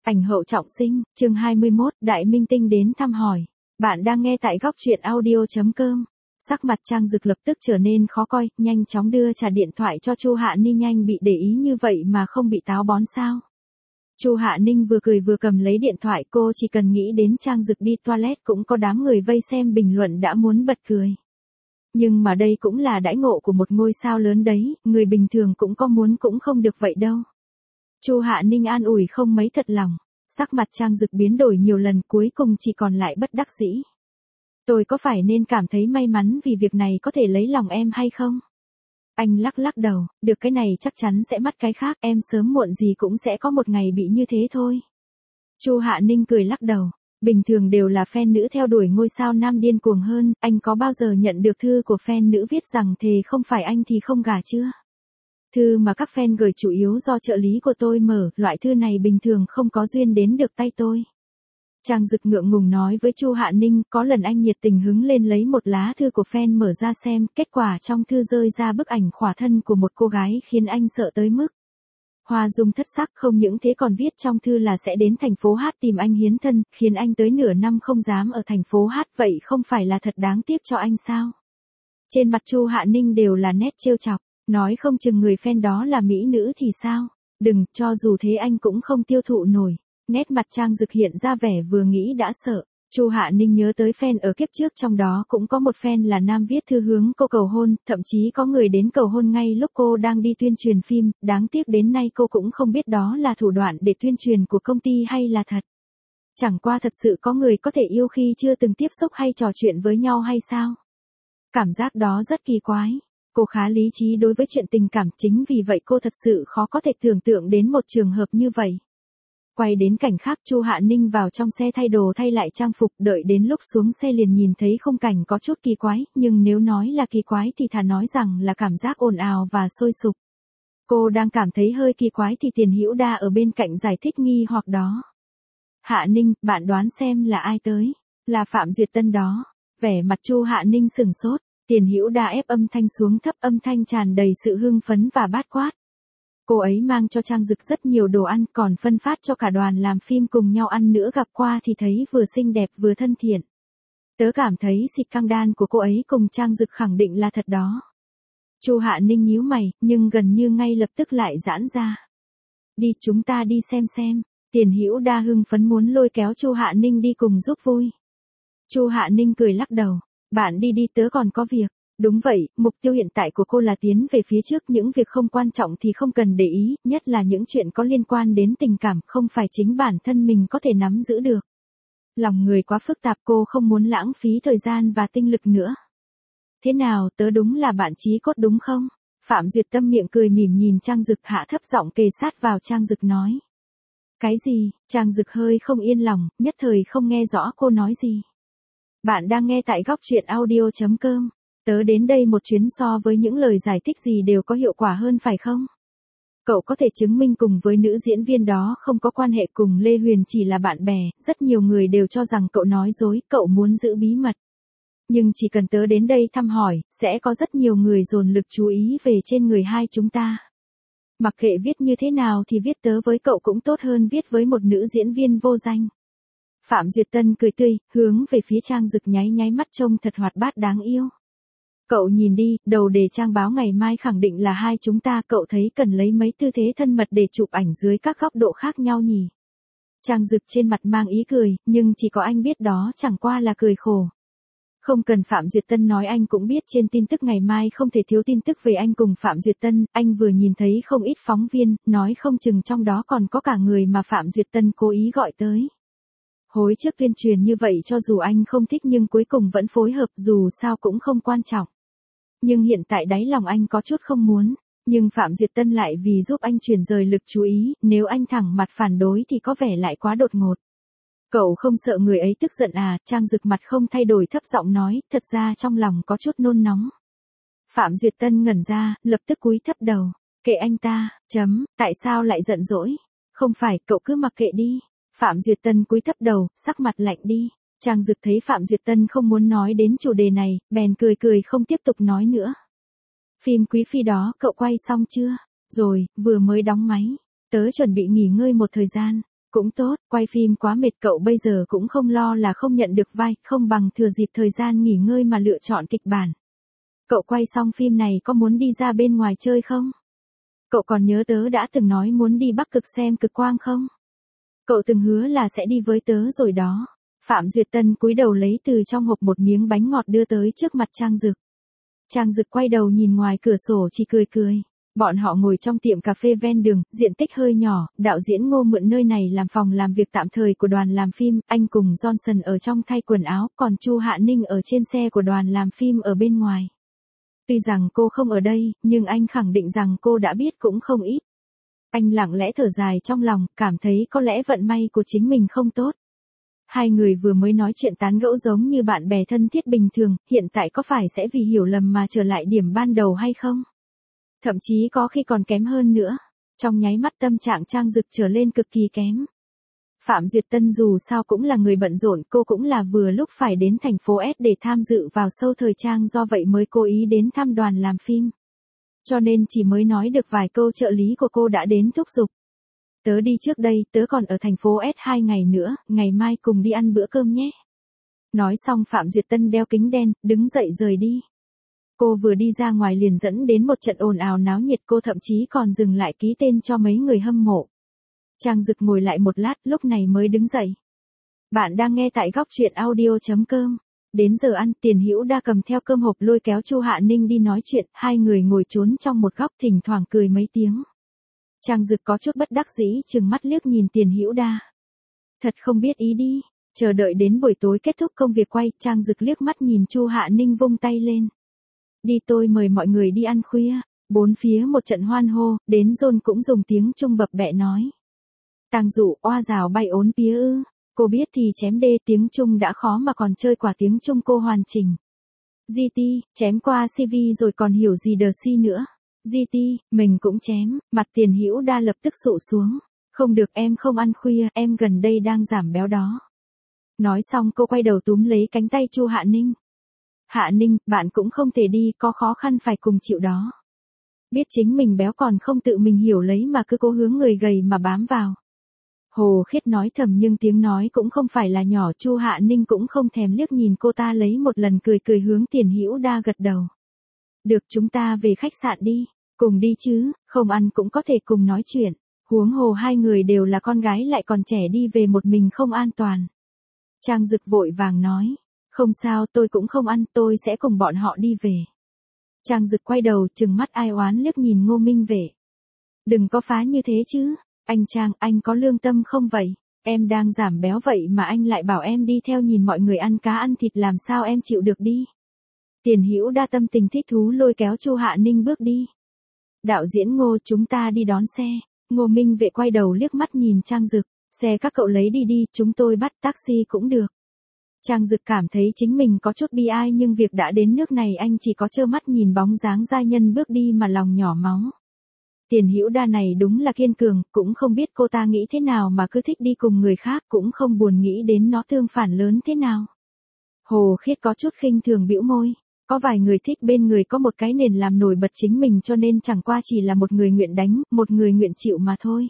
Ảnh hậu trọng sinh, chương 21, Đại Minh Tinh đến thăm hỏi. Bạn đang nghe tại góc truyện audio.com. Sắc mặt Trang Dực lập tức trở nên khó coi, nhanh chóng đưa trả điện thoại cho Chu Hạ Ninh. Nhanh bị để ý như vậy mà không bị táo bón sao? Chu Hạ Ninh vừa cười vừa cầm lấy điện thoại, cô chỉ cần nghĩ đến Trang Dực đi toilet cũng có đám người vây xem bình luận đã muốn bật cười. Nhưng mà đây cũng là đãi ngộ của một ngôi sao lớn đấy, người bình thường cũng có muốn cũng không được vậy đâu. Chu Hạ Ninh an ủi không mấy thật lòng, sắc mặt Trang Dực biến đổi nhiều lần, cuối cùng chỉ còn lại bất đắc dĩ. Tôi có phải nên cảm thấy may mắn vì việc này có thể lấy lòng em hay không? Anh lắc lắc đầu, được, cái này chắc chắn sẽ mất cái khác, em sớm muộn gì cũng sẽ có một ngày bị như thế thôi. Chu Hạ Ninh cười lắc đầu, bình thường đều là fan nữ theo đuổi ngôi sao nam điên cuồng hơn, anh có bao giờ nhận được thư của fan nữ viết rằng thề không phải anh thì không gả chưa? Thư mà các fan gửi chủ yếu do trợ lý của tôi mở, loại thư này bình thường không có duyên đến được tay tôi. Trang Dực ngượng ngùng nói với Chu Hạ Ninh, có lần anh nhiệt tình hứng lên lấy một lá thư của fan mở ra xem, kết quả trong thư rơi ra bức ảnh khỏa thân của một cô gái khiến anh sợ tới mức hoa dung thất sắc. Không những thế còn viết trong thư là sẽ đến thành phố Hát tìm anh hiến thân, khiến anh tới nửa năm không dám ở thành phố Hát, vậy không phải là thật đáng tiếc cho anh sao? Trên mặt Chu Hạ Ninh đều là nét trêu chọc, nói không chừng người fan đó là mỹ nữ thì sao? Đừng, cho dù thế anh cũng không tiêu thụ nổi. Nét mặt Trang Dực hiện ra vẻ vừa nghĩ đã sợ. Chu Hạ Ninh nhớ tới fan ở kiếp trước, trong đó cũng có một fan là nam viết thư hướng cô cầu hôn, thậm chí có người đến cầu hôn ngay lúc cô đang đi tuyên truyền phim, đáng tiếc đến nay cô cũng không biết đó là thủ đoạn để tuyên truyền của công ty hay là thật. Chẳng qua thật sự có người có thể yêu khi chưa từng tiếp xúc hay trò chuyện với nhau hay sao? Cảm giác đó rất kỳ quái. Cô khá lý trí đối với chuyện tình cảm, chính vì vậy cô thật sự khó có thể tưởng tượng đến một trường hợp như vậy. Quay đến cảnh khác, Chu Hạ Ninh vào trong xe thay đồ thay lại trang phục, đợi đến lúc xuống xe liền nhìn thấy khung cảnh có chút kỳ quái, nhưng nếu nói là kỳ quái thì thà nói rằng là cảm giác ồn ào và sôi sục. Cô đang cảm thấy hơi kỳ quái thì Tiền Hữu Đa ở bên cạnh giải thích nghi hoặc đó. Hạ Ninh, bạn đoán xem là ai tới? Là Phạm Duyệt Tân đó. Vẻ mặt Chu Hạ Ninh sửng sốt, Tiền Hữu Đa ép âm thanh xuống thấp, âm thanh tràn đầy sự hưng phấn và bát quát. Cô ấy mang cho Trang Dực rất nhiều đồ ăn, còn phân phát cho cả đoàn làm phim cùng nhau ăn nữa, gặp qua thì thấy vừa xinh đẹp vừa thân thiện. Tớ cảm thấy xịt căng đan của cô ấy cùng Trang Dực khẳng định là thật đó. Chu Hạ Ninh nhíu mày, nhưng gần như ngay lập tức lại giãn ra. Đi, chúng ta đi xem. Tiền Hữu Đa hưng phấn muốn lôi kéo Chu Hạ Ninh đi cùng giúp vui. Chu Hạ Ninh cười lắc đầu, bạn đi đi, tớ còn có việc. Đúng vậy, mục tiêu hiện tại của cô là tiến về phía trước, những việc không quan trọng thì không cần để ý, nhất là những chuyện có liên quan đến tình cảm, không phải chính bản thân mình có thể nắm giữ được. Lòng người quá phức tạp, cô không muốn lãng phí thời gian và tinh lực nữa. Thế nào, tớ đúng là bạn chí cốt đúng không? Phạm Duyệt Tâm miệng cười mỉm nhìn Trang Dực, hạ thấp giọng kề sát vào Trang Dực nói. Cái gì? Trang Dực hơi không yên lòng, nhất thời không nghe rõ cô nói gì. Bạn đang nghe tại góc truyện audio.com. Tớ đến đây một chuyến so với những lời giải thích gì đều có hiệu quả hơn phải không? Cậu có thể chứng minh cùng với nữ diễn viên đó không có quan hệ cùng Lê Huyền, chỉ là bạn bè, rất nhiều người đều cho rằng cậu nói dối, cậu muốn giữ bí mật. Nhưng chỉ cần tớ đến đây thăm hỏi, sẽ có rất nhiều người dồn lực chú ý về trên người hai chúng ta. Mặc kệ viết như thế nào thì viết tớ với cậu cũng tốt hơn viết với một nữ diễn viên vô danh. Phạm Duyệt Tân cười tươi, hướng về phía Trang Dực nháy nháy mắt trông thật hoạt bát đáng yêu. Cậu nhìn đi, đầu đề trang báo ngày mai khẳng định là hai chúng ta, cậu thấy cần lấy mấy tư thế thân mật để chụp ảnh dưới các góc độ khác nhau nhỉ? Trang Dực trên mặt mang ý cười, nhưng chỉ có anh biết đó chẳng qua là cười khổ. Không cần Phạm Duyệt Tân nói, anh cũng biết trên tin tức ngày mai không thể thiếu tin tức về anh cùng Phạm Duyệt Tân, anh vừa nhìn thấy không ít phóng viên, nói không chừng trong đó còn có cả người mà Phạm Duyệt Tân cố ý gọi tới. Hối trước tuyên truyền như vậy cho dù anh không thích nhưng cuối cùng vẫn phối hợp, dù sao cũng không quan trọng. Nhưng hiện tại đáy lòng anh có chút không muốn, nhưng Phạm Duyệt Tân lại vì giúp anh chuyển rời lực chú ý, nếu anh thẳng mặt phản đối thì có vẻ lại quá đột ngột. Cậu không sợ người ấy tức giận à? Trang Dực mặt không thay đổi thấp giọng nói, thật ra trong lòng có chút nôn nóng. Phạm Duyệt Tân ngẩn ra, lập tức cúi thấp đầu, kệ anh ta, tại sao lại giận dỗi? Không phải, cậu cứ mặc kệ đi. Phạm Duyệt Tân cúi thấp đầu, sắc mặt lạnh đi. Trang Dực thấy Phạm Duyệt Tân không muốn nói đến chủ đề này, bèn cười cười không tiếp tục nói nữa. Phim Quý Phi đó cậu quay xong chưa? Rồi, vừa mới đóng máy. Tớ chuẩn bị nghỉ ngơi một thời gian. Cũng tốt, quay phim quá mệt cậu bây giờ cũng không lo là không nhận được vai, không bằng thừa dịp thời gian nghỉ ngơi mà lựa chọn kịch bản. Cậu quay xong phim này có muốn đi ra bên ngoài chơi không? Cậu còn nhớ tớ đã từng nói muốn đi Bắc Cực xem cực quang không? Cậu từng hứa là sẽ đi với tớ rồi đó. Phạm Duyệt Tân cúi đầu lấy từ trong hộp một miếng bánh ngọt đưa tới trước mặt Trang Dực. Trang Dực quay đầu nhìn ngoài cửa sổ chỉ cười cười. Bọn họ ngồi trong tiệm cà phê ven đường, diện tích hơi nhỏ, đạo diễn Ngô mượn nơi này làm phòng làm việc tạm thời của đoàn làm phim, anh cùng Johnson ở trong thay quần áo, còn Chu Hạ Ninh ở trên xe của đoàn làm phim ở bên ngoài. Tuy rằng cô không ở đây, nhưng anh khẳng định rằng cô đã biết cũng không ít. Anh lặng lẽ thở dài trong lòng, cảm thấy có lẽ vận may của chính mình không tốt. Hai người vừa mới nói chuyện tán gẫu giống như bạn bè thân thiết bình thường, hiện tại có phải sẽ vì hiểu lầm mà trở lại điểm ban đầu hay không? Thậm chí có khi còn kém hơn nữa. Trong nháy mắt tâm trạng Trang Dực trở lên cực kỳ kém. Phạm Duyệt Tân dù sao cũng là người bận rộn, cô cũng là vừa lúc phải đến thành phố S để tham dự vào show thời trang, do vậy mới cố ý đến thăm đoàn làm phim. Cho nên chỉ mới nói được vài câu trợ lý của cô đã đến thúc giục. Tớ đi trước đây, tớ còn ở thành phố S 2 ngày nữa, ngày mai cùng đi ăn bữa cơm nhé. Nói xong Phạm Duyệt Tân đeo kính đen, đứng dậy rời đi. Cô vừa đi ra ngoài liền dẫn đến một trận ồn ào náo nhiệt, cô thậm chí còn dừng lại ký tên cho mấy người hâm mộ. Trang Dực ngồi lại một lát, lúc này mới đứng dậy. Bạn đang nghe tại góc truyện audio.com. Đến giờ ăn, Tiền Hữu Đa cầm theo cơm hộp lôi kéo Chu Hạ Ninh đi nói chuyện, hai người ngồi trốn trong một góc thỉnh thoảng cười mấy tiếng. Trang Dực có chút bất đắc dĩ chừng mắt liếc nhìn Tiền Hữu Đa. Thật không biết ý đi, chờ đợi đến buổi tối kết thúc công việc quay, Trang Dực liếc mắt nhìn Chu Hạ Ninh vung tay lên. Đi, tôi mời mọi người đi ăn khuya. Bốn phía một trận hoan hô, đến John cũng dùng tiếng Trung bập bẹ nói. Tang Dụ, oa rào bay ốn pía ư. Cô biết thì chém đê, tiếng Trung đã khó mà còn chơi quả tiếng Trung cô hoàn chỉnh. GT, chém qua CV rồi còn hiểu gì đờ si nữa. GT, mình cũng chém, mặt Tiền Hữu Đa lập tức sụ xuống. Không được, em không ăn khuya, em gần đây đang giảm béo đó. Nói xong cô quay đầu túm lấy cánh tay Chu Hạ Ninh. Hạ Ninh, bạn cũng không thể đi, có khó khăn phải cùng chịu đó. Biết chính mình béo còn không tự mình hiểu lấy mà cứ cố hướng người gầy mà bám vào. Hồ Khiết nói thầm nhưng tiếng nói cũng không phải là nhỏ, Chu Hạ Ninh cũng không thèm liếc nhìn cô ta, lấy một lần cười cười hướng Tiền Hữu Đa gật đầu. Được, chúng ta về khách sạn đi, cùng đi chứ, không ăn cũng có thể cùng nói chuyện, huống hồ hai người đều là con gái lại còn trẻ, đi về một mình không an toàn. Trang Dực vội vàng nói, không sao, tôi cũng không ăn, tôi sẽ cùng bọn họ đi về. Trang Dực quay đầu trừng mắt ai oán liếc nhìn Ngô Minh Vệ. Đừng có phá như thế chứ. Anh Trang, anh có lương tâm không vậy? Em đang giảm béo vậy mà anh lại bảo em đi theo nhìn mọi người ăn cá ăn thịt, làm sao em chịu được đi? Tiền Hữu Đa tâm tình thích thú lôi kéo Chu Hạ Ninh bước đi. Đạo diễn Ngô, chúng ta đi đón xe. Ngô Minh Vệ quay đầu liếc mắt nhìn Trang Dực. Xe các cậu lấy đi đi, chúng tôi bắt taxi cũng được. Trang Dực cảm thấy chính mình có chút bi ai, nhưng việc đã đến nước này anh chỉ có trơ mắt nhìn bóng dáng giai nhân bước đi mà lòng nhỏ máu. Tiền Hữu Đa này đúng là kiên cường, cũng không biết cô ta nghĩ thế nào mà cứ thích đi cùng người khác, cũng không buồn nghĩ đến nó tương phản lớn thế nào. Hồ Khiết có chút khinh thường bĩu môi, có vài người thích bên người có một cái nền làm nổi bật chính mình, cho nên chẳng qua chỉ là một người nguyện đánh, một người nguyện chịu mà thôi.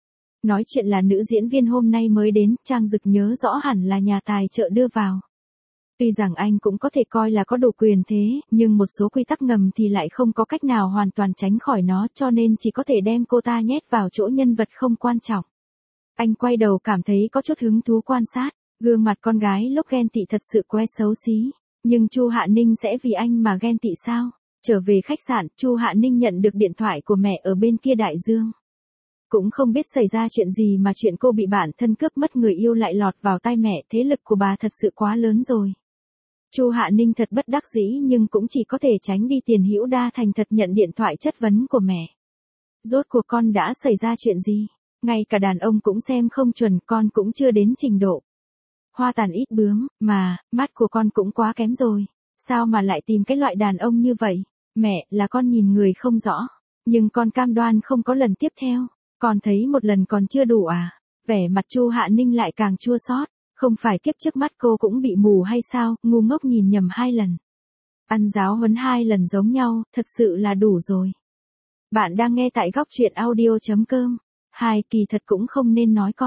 Nói chuyện là nữ diễn viên hôm nay mới đến, Trang Dực nhớ rõ hẳn là nhà tài trợ đưa vào. Tuy rằng anh cũng có thể coi là có đủ quyền thế, nhưng một số quy tắc ngầm thì lại không có cách nào hoàn toàn tránh khỏi nó, cho nên chỉ có thể đem cô ta nhét vào chỗ nhân vật không quan trọng. Anh quay đầu cảm thấy có chút hứng thú quan sát, gương mặt con gái lúc ghen tị thật sự quái xấu xí, nhưng Chu Hạ Ninh sẽ vì anh mà ghen tị sao? Trở về khách sạn, Chu Hạ Ninh nhận được điện thoại của mẹ ở bên kia đại dương. Cũng không biết xảy ra chuyện gì mà chuyện cô bị bản thân cướp mất người yêu lại lọt vào tai mẹ, thế lực của bà thật sự quá lớn rồi. Chu Hạ Ninh thật bất đắc dĩ nhưng cũng chỉ có thể tránh đi. Tiền Hữu Đa thành thật nhận điện thoại chất vấn của mẹ. Rốt cuộc con đã xảy ra chuyện gì? Ngay cả đàn ông cũng xem không chuẩn, con cũng chưa đến trình độ hoa tàn ít bướm, mà, mắt của con cũng quá kém rồi. Sao mà lại tìm cái loại đàn ông như vậy? Mẹ, là con nhìn người không rõ. Nhưng con cam đoan không có lần tiếp theo. Con thấy một lần còn chưa đủ à? Vẻ mặt Chu Hạ Ninh lại càng chua xót. Không phải kiếp trước mắt cô cũng bị mù hay sao, ngu ngốc nhìn nhầm 2 lần. Ăn giáo huấn 2 lần giống nhau, thật sự là đủ rồi. Bạn đang nghe tại góc truyện audio.com. Kỳ thật cũng không nên nói con.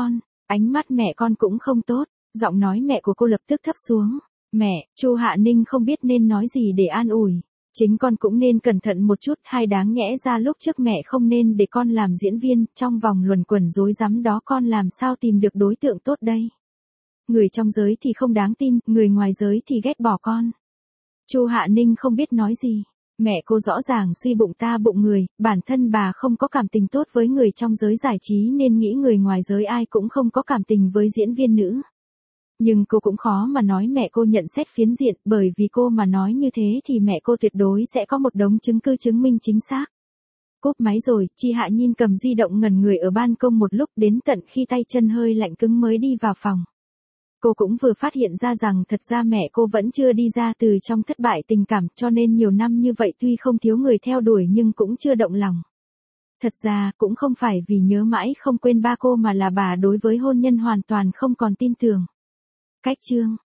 Ánh mắt mẹ con cũng không tốt, giọng nói mẹ của cô lập tức thấp xuống. Mẹ, Chu Hạ Ninh không biết nên nói gì để an ủi. Chính con cũng nên cẩn thận một chút, hay đáng nhẽ ra lúc trước mẹ không nên để con làm diễn viên, trong vòng luẩn quẩn rối rắm đó con làm sao tìm được đối tượng tốt đây. Người trong giới thì không đáng tin, người ngoài giới thì ghét bỏ con. Chu Hạ Ninh không biết nói gì. Mẹ cô rõ ràng suy bụng ta bụng người, bản thân bà không có cảm tình tốt với người trong giới giải trí nên nghĩ người ngoài giới ai cũng không có cảm tình với diễn viên nữ. Nhưng cô cũng khó mà nói mẹ cô nhận xét phiến diện, bởi vì cô mà nói như thế thì mẹ cô tuyệt đối sẽ có một đống chứng cứ chứng minh chính xác. Cúp máy rồi, Chi Hạ Nhiên cầm di động ngẩn người ở ban công một lúc, đến tận khi tay chân hơi lạnh cứng mới đi vào phòng. Cô cũng vừa phát hiện ra rằng thật ra mẹ cô vẫn chưa đi ra từ trong thất bại tình cảm, cho nên nhiều năm như vậy tuy không thiếu người theo đuổi nhưng cũng chưa động lòng. Thật ra, cũng không phải vì nhớ mãi không quên ba cô mà là bà đối với hôn nhân hoàn toàn không còn tin tưởng. Cách chương